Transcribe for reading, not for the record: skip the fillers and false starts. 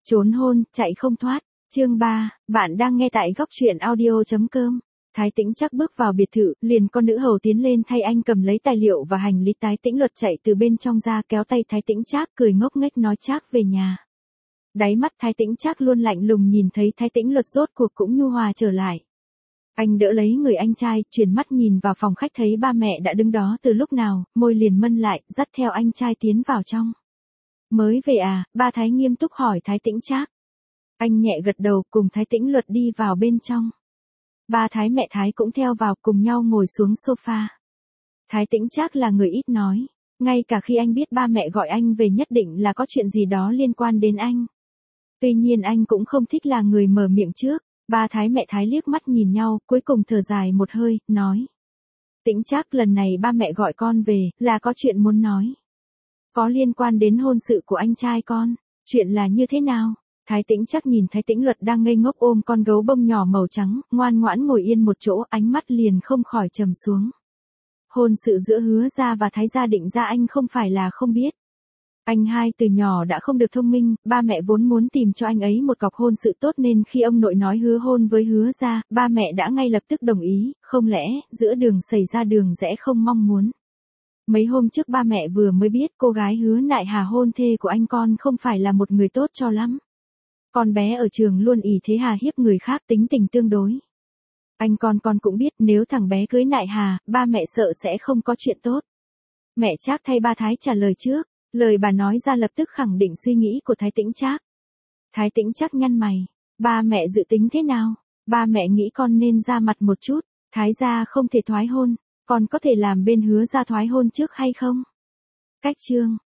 Trốn hôn, chạy không thoát. Chương 3, bạn đang nghe tại góc truyện audio.com. Thái Tĩnh Trác bước vào biệt thự, liền con nữ hầu tiến lên thay anh cầm lấy tài liệu và hành lý. Thái Tĩnh Luật chạy từ bên trong ra kéo tay Thái Tĩnh Trác, cười ngốc nghếch nói Trác về nhà. Đáy mắt Thái Tĩnh Trác luôn lạnh lùng, nhìn thấy Thái Tĩnh Luật rốt cuộc cũng nhu hòa trở lại. Anh đỡ lấy người anh trai, chuyển mắt nhìn vào phòng khách thấy ba mẹ đã đứng đó từ lúc nào, môi liền mân lại, dắt theo anh trai tiến vào trong. Mới về à? Ba Thái nghiêm túc hỏi Thái Tĩnh Trác. Anh nhẹ gật đầu, cùng Thái Tĩnh Luật đi vào bên trong. Ba Thái mẹ Thái cũng theo vào, cùng nhau ngồi xuống sofa. Thái Tĩnh Trác là người ít nói, ngay cả khi anh biết ba mẹ gọi anh về nhất định là có chuyện gì đó liên quan đến anh. Tuy nhiên anh cũng không thích là người mở miệng trước. Ba Thái mẹ Thái liếc mắt nhìn nhau, cuối cùng thở dài một hơi, nói. Tĩnh Trác, lần này ba mẹ gọi con về, là có chuyện muốn nói. Có liên quan đến hôn sự của anh trai con. Chuyện là như thế nào? Thái Tĩnh Trác nhìn Thái Tĩnh Luật đang ngây ngốc ôm con gấu bông nhỏ màu trắng, ngoan ngoãn ngồi yên một chỗ, ánh mắt liền không khỏi trầm xuống. Hôn sự giữa Hứa gia và Thái gia Định gia anh không phải là không biết. Anh hai từ nhỏ đã không được thông minh, ba mẹ vốn muốn tìm cho anh ấy một cọc hôn sự tốt nên khi ông nội nói hứa hôn với Hứa gia, ba mẹ đã ngay lập tức đồng ý, không lẽ giữa đường xảy ra đường rẽ không mong muốn. Mấy hôm trước ba mẹ vừa mới biết cô gái Hứa Nại Hà hôn thê của anh con không phải là một người tốt cho lắm. Con bé ở trường luôn ỷ thế hà hiếp người khác, tính tình tương đối. Anh con cũng biết nếu thằng bé cưới Nại Hà, ba mẹ sợ sẽ không có chuyện tốt. Mẹ Trác thay ba Thái trả lời trước. Lời bà nói ra lập tức khẳng định suy nghĩ của Thái Tĩnh Trác. Thái Tĩnh Trác nhăn mày. Ba mẹ dự tính thế nào? Ba mẹ nghĩ con nên ra mặt một chút. Thái gia không thể thoái hôn. Con có thể làm bên Hứa gia thoái hôn trước hay không? Cách chương.